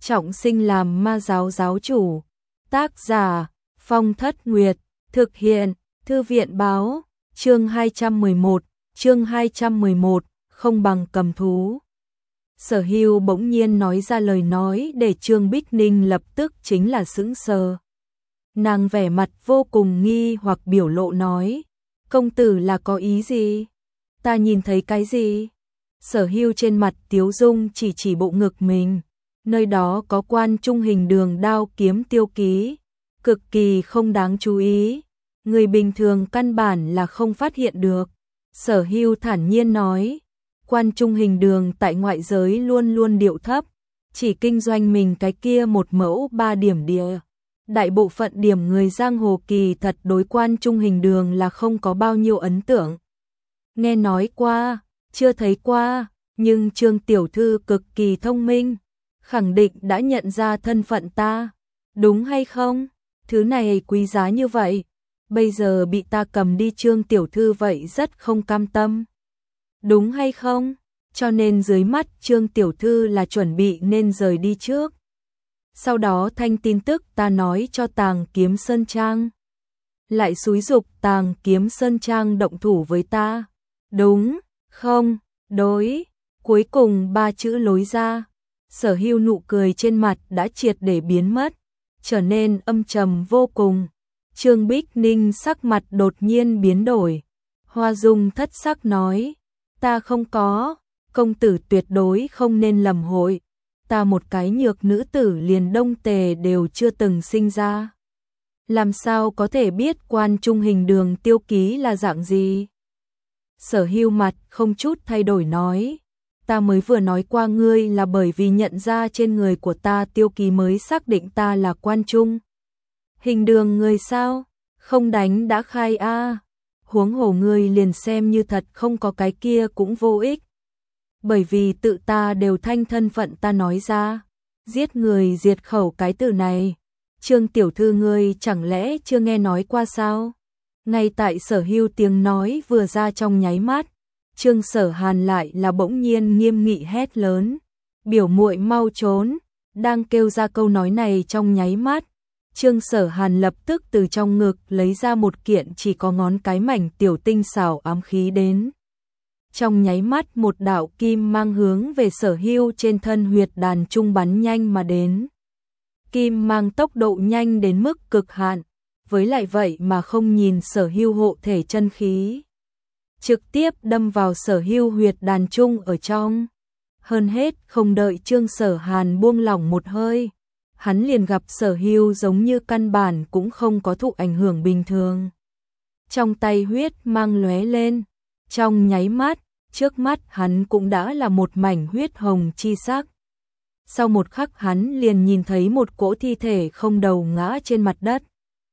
trọng sinh làm ma giáo giáo chủ. Tác giả Phong Thất Nguyệt. Thực hiện Thư viện báo. Chương 211, không bằng cầm thú. Sở Hưu bỗng nhiên nói ra lời nói để Trương Bích Ninh lập tức chính là sững sờ. Nàng vẻ mặt vô cùng nghi hoặc biểu lộ nói, công tử là có ý gì? Ta nhìn thấy cái gì? Sở Hưu trên mặt tiếu dung chỉ bộ ngực mình, nơi đó có quan trung hình đường đao kiếm tiêu ký, cực kỳ không đáng chú ý, người bình thường căn bản là không phát hiện được. Sở Hưu thản nhiên nói, quan trung hình đường tại ngoại giới luôn luôn điệu thấp, chỉ kinh doanh mình cái kia một mẫu 3 điểm địa. Đại bộ phận điểm người giang hồ kỳ thật đối quan trung hình đường là không có bao nhiêu ấn tượng. Nghe nói qua, chưa thấy qua, nhưng Trương tiểu thư cực kỳ thông minh, khẳng định đã nhận ra thân phận ta, đúng hay không? Thứ này quý giá như vậy, bây giờ bị ta cầm đi Trương tiểu thư vậy rất không cam tâm. Đúng hay không? Cho nên dưới mắt Trương tiểu thư là chuẩn bị nên rời đi trước. Sau đó thanh tin tức ta nói cho Tàng Kiếm Sơn Trang. Lại xúi giục Tàng Kiếm Sơn Trang động thủ với ta. Đúng, không, đối. Cuối cùng 3 chữ lối ra. Sở Hưu nụ cười trên mặt đã triệt để biến mất, trở nên âm trầm vô cùng. Trương Bích Ninh sắc mặt đột nhiên biến đổi. Hoa Dung thất sắc nói, ta không có, công tử tuyệt đối không nên lầm hội. Ta một cái nhược nữ tử liền Đông Tề đều chưa từng sinh ra. Làm sao có thể biết quan trung hình đường tiêu ký là dạng gì? Sở Hưu mặt không chút thay đổi nói, ta mới vừa nói qua ngươi là bởi vì nhận ra trên người của ta tiêu ký mới xác định ta là quan trung hình đường người sao? Không đánh đã khai a. Huống hồ ngươi liền xem như thật không có cái kia cũng vô ích. Bởi vì tự ta đều thanh thân phận ta nói ra, giết người diệt khẩu cái từ này, Trương tiểu thư ngươi chẳng lẽ chưa nghe nói qua sao? Ngay tại Sở Hưu tiếng nói vừa ra trong nháy mắt, Trương Sở Hàn lại là bỗng nhiên nghiêm nghị hét lớn, biểu muội mau trốn. Đang kêu ra câu nói này trong nháy mắt, Trương Sở Hàn lập tức từ trong ngực lấy ra một kiện chỉ có ngón cái mảnh tiểu tinh xảo ám khí đến. Trong nháy mắt một đạo kim mang hướng về Sở Hưu trên thân huyệt đàn trung bắn nhanh mà đến. Kim mang tốc độ nhanh đến mức cực hạn, với lại vậy mà không nhìn Sở Hưu hộ thể chân khí, trực tiếp đâm vào Sở Hưu huyệt đàn trung ở trong. Hơn hết không đợi Trương Sở Hàn buông lỏng một hơi, hắn liền gặp Sở Hưu giống như căn bản cũng không có thụ ảnh hưởng bình thường. Trong tay huyết mang lóe lên, trong nháy mắt, trước mắt hắn cũng đã là một mảnh huyết hồng chi sắc. Sau một khắc hắn liền nhìn thấy một cỗ thi thể không đầu ngã trên mặt đất.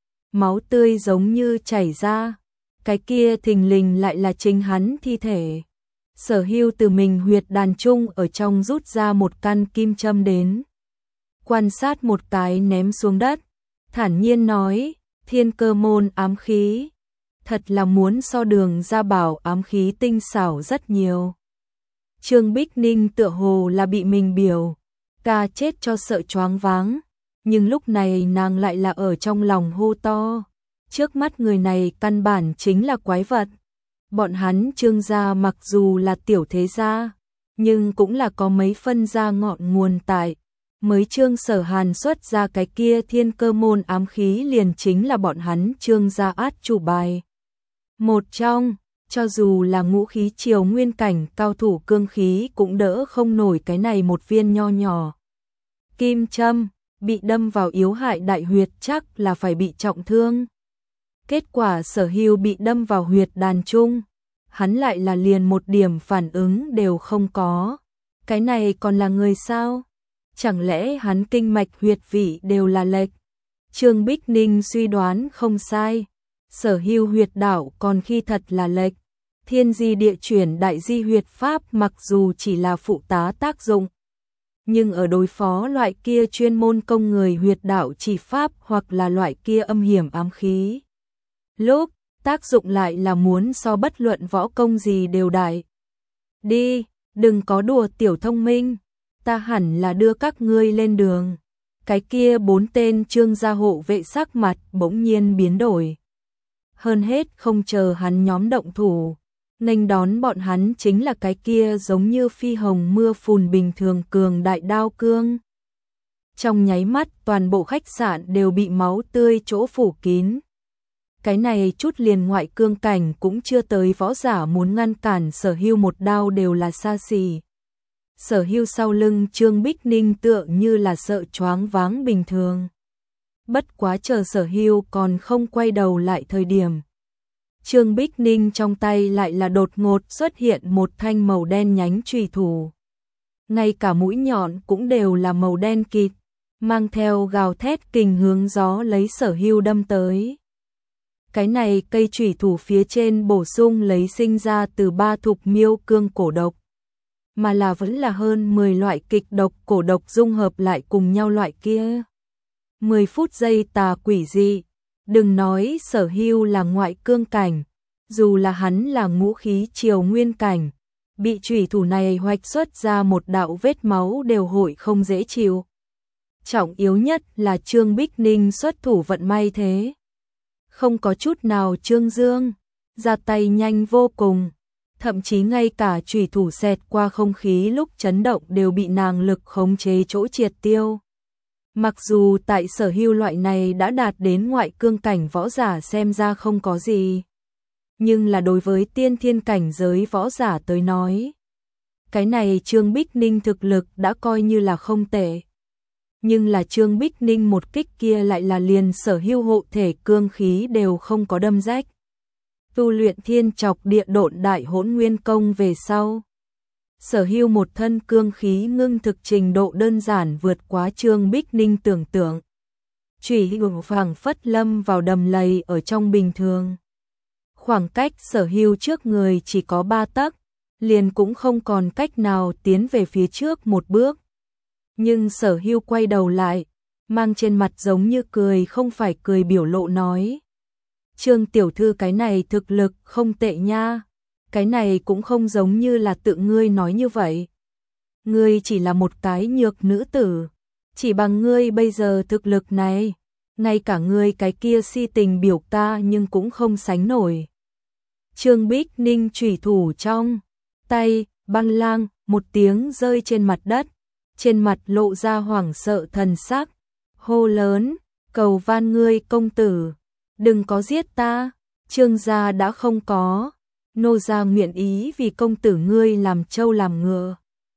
Máu tươi giống như chảy ra, cái kia thình lình lại là chính hắn thi thể. Sở Hưu từ mình huyệt đàn trung ở trong rút ra một căn kim châm đến. Quan sát một cái ném xuống đất, thản nhiên nói, Thiên Cơ môn ám khí. Thật là muốn so Đường Gia Bảo ám khí tinh xảo rất nhiều. Trương Bích Ninh tựa hồ là bị mình biểu ca chết cho sợ choáng váng, nhưng lúc này nàng lại là ở trong lòng hô to, trước mắt người này căn bản chính là quái vật. Bọn hắn Trương gia mặc dù là tiểu thế gia, nhưng cũng là có mấy phân gia ngọn nguồn tại. Mới Trương Sở Hàn xuất ra cái kia Thiên Cơ môn ám khí liền chính là bọn hắn Trương gia át chủ bài. Một trong, cho dù là ngũ khí triều nguyên cảnh cao thủ cương khí cũng đỡ không nổi cái này một viên nho nhỏ kim châm, bị đâm vào yếu hại đại huyệt chắc là phải bị trọng thương. Kết quả Sở Hưu bị đâm vào huyệt đàn trung, hắn lại là liền một điểm phản ứng đều không có. Cái này còn là người sao? Chẳng lẽ hắn kinh mạch huyệt vị đều là lệch? Trương Bích Ninh suy đoán không sai. Sở Hưu huyệt đạo còn khi thật là lệch. Thiên di địa chuyển đại di huyệt pháp mặc dù chỉ là phụ tá tác dụng, nhưng ở đối phó loại kia chuyên môn công người huyệt đạo chỉ pháp hoặc là loại kia âm hiểm ám khí, lúc tác dụng lại là muốn so bất luận võ công gì đều đại. Đi, đừng có đùa tiểu thông minh, ta hẳn là đưa các ngươi lên đường. Cái kia 4 tên Trương gia hộ vệ sắc mặt bỗng nhiên biến đổi. Hơn hết không chờ hắn nhóm động thủ, nghênh đón bọn hắn chính là cái kia giống như phi hồng mưa phùn bình thường cường đại đao cương. Trong nháy mắt toàn bộ khách sạn đều bị máu tươi chỗ phủ kín. Cái này chút liền ngoại cương cảnh cũng chưa tới võ giả muốn ngăn cản Sở Hưu một đao đều là xa xỉ. Sở Hưu sau lưng Trương Bích Ninh tựa như là sợ choáng váng bình thường. Bất quá chờ Sở Hưu còn không quay đầu lại thời điểm. Trương Bích Ninh trong tay lại là đột ngột xuất hiện một thanh màu đen nhánh chùy thủ. Ngay cả mũi nhọn cũng đều là màu đen kịt, mang theo gào thét kình hướng gió lấy Sở Hưu đâm tới. Cái này cây chùy thủ phía trên bổ sung lấy sinh ra từ 3 thục miêu cương cổ độc, mà là vẫn là hơn 10 loại kịch độc cổ độc dung hợp lại cùng nhau loại kia. 10 phút giây tà quỷ dị, đừng nói Sở Hưu là ngoại cương cảnh, dù là hắn là ngũ khí triều nguyên cảnh, bị chùy thủ này hoạch xuất ra một đạo vết máu đều hội không dễ chịu. Trọng yếu nhất là Trương Bích Ninh xuất thủ vận may thế. Không có chút nào trương dương, ra tay nhanh vô cùng, thậm chí ngay cả chùy thủ xẹt qua không khí lúc chấn động đều bị nàng lực khống chế chỗ triệt tiêu. Mặc dù tại Sở Hưu loại này đã đạt đến ngoại cương cảnh võ giả xem ra không có gì, nhưng là đối với tiên thiên cảnh giới võ giả tới nói, cái này Trương Bích Ninh thực lực đã coi như là không tệ. Nhưng là Trương Bích Ninh một kích kia lại là liền Sở Hưu hộ thể cương khí đều không có đâm rách. Tu luyện thiên trọc địa độn đại hỗn nguyên công về sau, Sở Hưu một thân cương khí ngưng thực trình độ đơn giản vượt quá Trương Bích Ninh tưởng tượng. Chùy hữu phảng phất lâm vào đầm lầy ở trong bình thường. Khoảng cách Sở Hưu trước người chỉ có 3 tấc, liền cũng không còn cách nào tiến về phía trước một bước. Nhưng Sở Hưu quay đầu lại, mang trên mặt giống như cười không phải cười biểu lộ nói. Trương tiểu thư cái này thực lực không tệ nha, cái này cũng không giống như là tự ngươi nói như vậy. Ngươi chỉ là một cái nhược nữ tử, chỉ bằng ngươi bây giờ thực lực này, ngay cả ngươi cái kia si tình biểu ta nhưng cũng không sánh nổi. Trương Bích Ninh chủy thủ trong tay, băng lang, một tiếng rơi trên mặt đất, trên mặt lộ ra hoảng sợ thần sắc, hô lớn, cầu van ngươi công tử, đừng có giết ta, Trương gia đã không có, nô gia nguyện ý vì công tử ngươi làm trâu làm ngựa.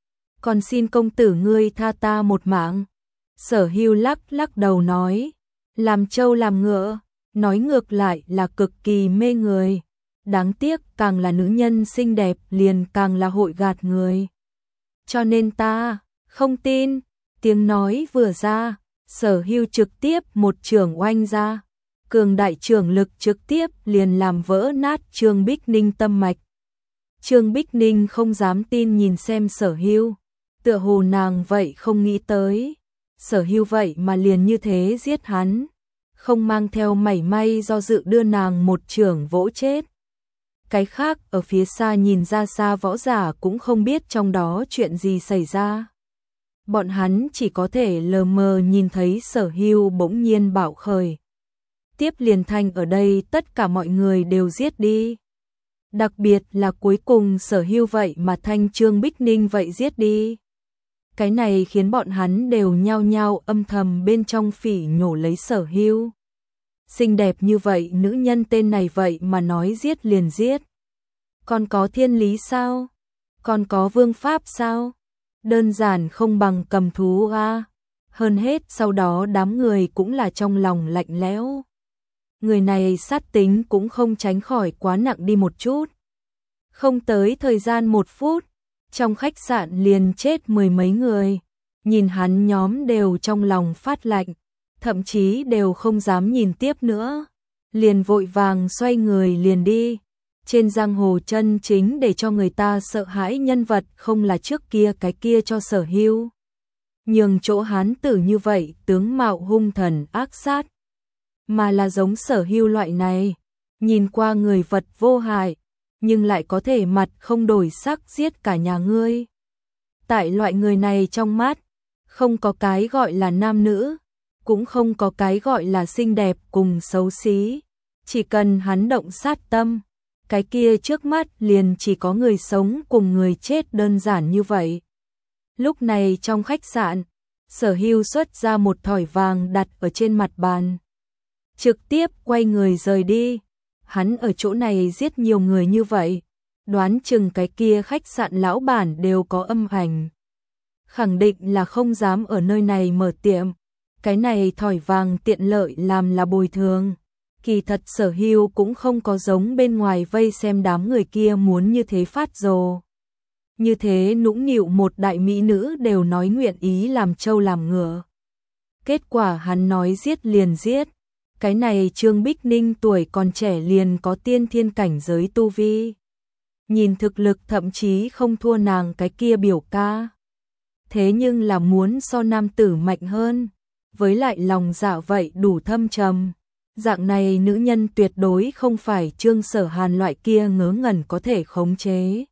Còn xin công tử ngươi tha ta một mạng. Sở Hưu lắc lắc đầu nói, làm trâu làm ngựa, nói ngược lại là cực kỳ mê người. Đáng tiếc càng là nữ nhân xinh đẹp liền càng là hội gạt người. Cho nên ta không tin. Tiếng nói vừa ra, Sở Hưu trực tiếp một chưởng oanh ra. Cường đại chưởng lực trực tiếp liền làm vỡ nát Trương Bích Ninh tâm mạch. Trương Bích Ninh không dám tin nhìn xem Sở Hưu, tựa hồ nàng vậy không nghĩ tới, Sở Hưu vậy mà liền như thế giết hắn, không mang theo mảy may do dự đưa nàng một chưởng vỗ chết. Cái khác ở phía xa nhìn ra xa võ giả cũng không biết trong đó chuyện gì xảy ra. Bọn hắn chỉ có thể lờ mờ nhìn thấy Sở Hưu bỗng nhiên bạo khởi. Tiếp liền thành ở đây tất cả mọi người đều giết đi. Đặc biệt là cuối cùng Sở Hưu vậy mà thanh Trương Bích Ninh vậy giết đi. Cái này khiến bọn hắn đều nhao nhao âm thầm bên trong phỉ nhổ lấy Sở Hưu. Xinh đẹp như vậy nữ nhân tên này vậy mà nói giết liền giết. Còn có thiên lý sao? Còn có vương pháp sao? Đơn giản không bằng cầm thú a. Hơn hết sau đó đám người cũng là trong lòng lạnh lẽo. Người này sát tính cũng không tránh khỏi quá nặng đi một chút. Không tới thời gian 1 phút, trong khách sạn liền chết 10 mấy người. Nhìn hắn nhóm đều trong lòng phát lạnh, thậm chí đều không dám nhìn tiếp nữa. Liền vội vàng xoay người liền đi. Trên giang hồ chân chính để cho người ta sợ hãi nhân vật không là trước kia cái kia cho Sở Hưu. Nhường chỗ hán tử như vậy tướng mạo hung thần ác sát. Mà là giống Sở Hưu loại này, nhìn qua người vật vô hại, nhưng lại có thể mặt không đổi sắc giết cả nhà ngươi. Tại loại người này trong mắt, không có cái gọi là nam nữ, cũng không có cái gọi là xinh đẹp cùng xấu xí. Chỉ cần hắn động sát tâm, cái kia trước mắt liền chỉ có người sống cùng người chết đơn giản như vậy. Lúc này trong khách sạn, Sở Hưu xuất ra một thỏi vàng đặt ở trên mặt bàn. Trực tiếp quay người rời đi. Hắn ở chỗ này giết nhiều người như vậy, đoán chừng cái kia khách sạn lão bản đều có âm ảnh. Khẳng định là không dám ở nơi này mở tiệm. Cái này thỏi vàng tiện lợi làm là bồi thường. Kỳ thật Sở Hưu cũng không có giống bên ngoài vây xem đám người kia muốn như thế phát rồ. Như thế nũng nịu một đại mỹ nữ đều nói nguyện ý làm trâu làm ngựa. Kết quả hắn nói giết liền giết. Cái này Trương Bích Ninh tuổi còn trẻ liền có tiên thiên cảnh giới tu vi. Nhìn thực lực thậm chí không thua nàng cái kia biểu ca. Thế nhưng là muốn so nam tử mạnh hơn. Với lại lòng dạ vậy đủ thâm trầm. Dạng này nữ nhân tuyệt đối không phải Trương Sở Hàn loại kia ngớ ngẩn có thể khống chế.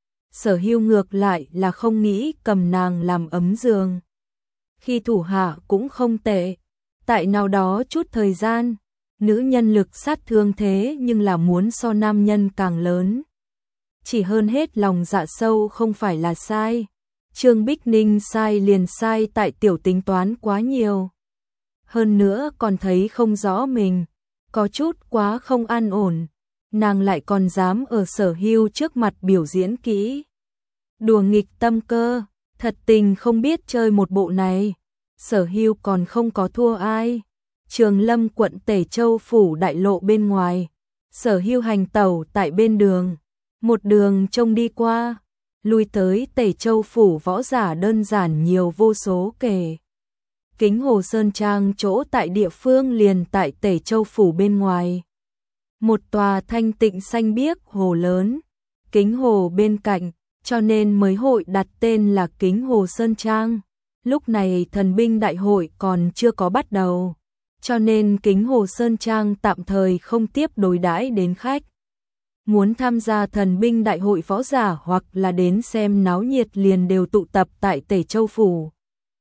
Sở Hưu ngược lại là không nghĩ cầm nàng làm ấm giường. Khi thủ hạ cũng không tệ. Tại nào đó chút thời gian, nữ nhân lực sát thương thế nhưng là muốn so nam nhân càng lớn. Chỉ hơn hết lòng dạ sâu không phải là sai. Trương Bích Ninh sai liền sai tại tiểu tính toán quá nhiều. Hơn nữa còn thấy không rõ mình, có chút quá không an ổn. Nàng lại còn dám ở Sở Hưu trước mặt biểu diễn kỹ. Đùa nghịch tâm cơ, thật tình không biết chơi một bộ này. Sở Hưu còn không có thua ai. Trường Lâm quận Tể Châu phủ đại lộ bên ngoài. Sở Hưu hành tẩu tại bên đường. Một đường trông đi qua, lui tới Tể Châu phủ võ giả đơn giản nhiều vô số kể. Kính Hồ Sơn Trang chỗ tại địa phương liền tại Tể Châu phủ bên ngoài. Một tòa thanh tịnh xanh biếc hồ lớn, Kính Hồ bên cạnh, cho nên mới hội đặt tên là Kính Hồ Sơn Trang. Lúc này thần binh đại hội còn chưa có bắt đầu, cho nên Kính Hồ Sơn Trang tạm thời không tiếp đối đãi đến khách. Muốn tham gia thần binh đại hội võ giả hoặc là đến xem náo nhiệt liền đều tụ tập tại Tể Châu phủ.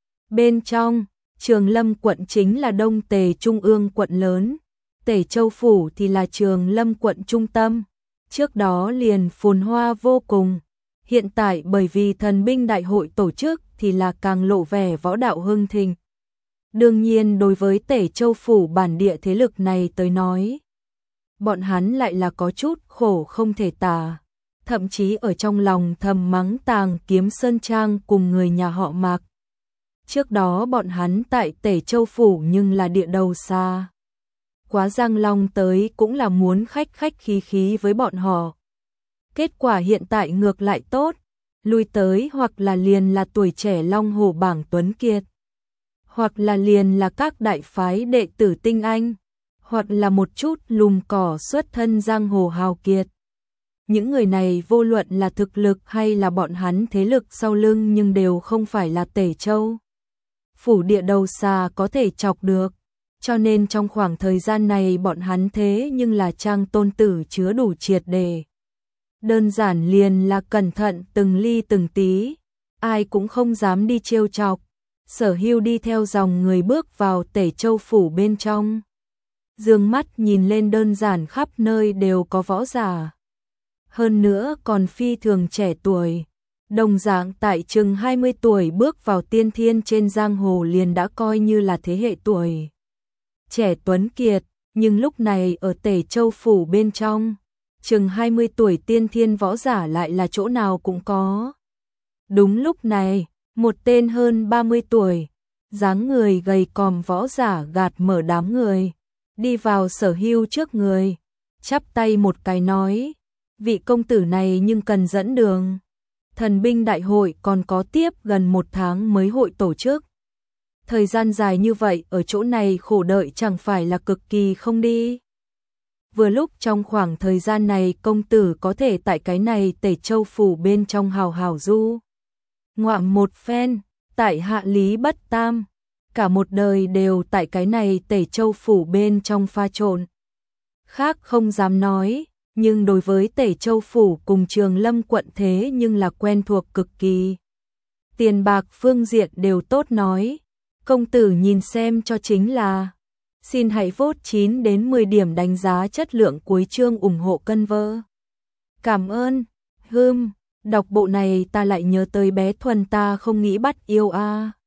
Bên trong, Trường Lâm quận chính là Đông Tề Trung ương quận lớn, Tể Châu phủ thì là Trường Lâm quận trung tâm. Trước đó liền phồn hoa vô cùng. Hiện tại bởi vì thần binh đại hội tổ chức thì là càng lộ vẻ võ đạo hưng thịnh. Đương nhiên đối với Tể Châu phủ bản địa thế lực này tới nói, bọn hắn lại là có chút khổ không thể tả. Thậm chí ở trong lòng thầm mắng Tàng Kiếm Sơn Trang cùng người nhà họ Mạc. Trước đó bọn hắn tại Tể Châu phủ nhưng là địa đầu xa. Quá Giang Long tới cũng là muốn khách khách khí khí với bọn họ. Kết quả hiện tại ngược lại tốt, lui tới hoặc là liền là tuổi trẻ Long Hồ bảng tuấn kiệt, hoặc là liền là các đại phái đệ tử tinh anh, hoặc là một chút lùm cỏ xuất thân giang hồ hào kiệt. Những người này vô luận là thực lực hay là bọn hắn thế lực sau lưng nhưng đều không phải là Tể Châu phủ địa đầu xa có thể chọc được. Cho nên trong khoảng thời gian này bọn hắn thế nhưng là trang tôn tử chứa đủ triệt đề. Đơn giản liền là cẩn thận từng ly từng tí, ai cũng không dám đi trêu chọc. Sở Hưu đi theo dòng người bước vào Tể Châu phủ bên trong. Dương mắt nhìn lên đơn giản khắp nơi đều có võ giả. Hơn nữa còn phi thường trẻ tuổi. Đồng dạng tại chừng 20 tuổi bước vào tiên thiên trên giang hồ liền đã coi như là thế hệ tuổi trẻ tuấn kiệt, nhưng lúc này ở Tể Châu phủ bên trong, chừng 20 tuổi tiên thiên võ giả lại là chỗ nào cũng có. Đúng lúc này, một tên hơn 30 tuổi, dáng người gầy còm võ giả gạt mở đám người, đi vào Sở Hưu trước người, chắp tay một cái nói, vị công tử này nhưng cần dẫn đường. Thần binh đại hội còn có tiếp gần 1 tháng mới hội tổ chức. Thời gian dài như vậy ở chỗ này khổ đợi chẳng phải là cực kỳ không đi. Vừa lúc trong khoảng thời gian này công tử có thể tại cái này Tể Châu phủ bên trong hào hào du ngoạm một phen, tại hạ lý bất tam, cả một đời đều tại cái này Tể Châu phủ bên trong pha trộn. Khác không dám nói, nhưng đối với Tể Châu phủ cùng Trường Lâm quận thế nhưng là quen thuộc cực kỳ. tiền bạc phương diện đều tốt nói. Công tử nhìn xem cho chính là. Xin hãy vote 9 đến 10 điểm đánh giá chất lượng cuối chương ủng hộ cân vơ. Cảm ơn. Đọc bộ này ta lại nhớ tới bé Thuần ta không nghĩ bắt yêu a.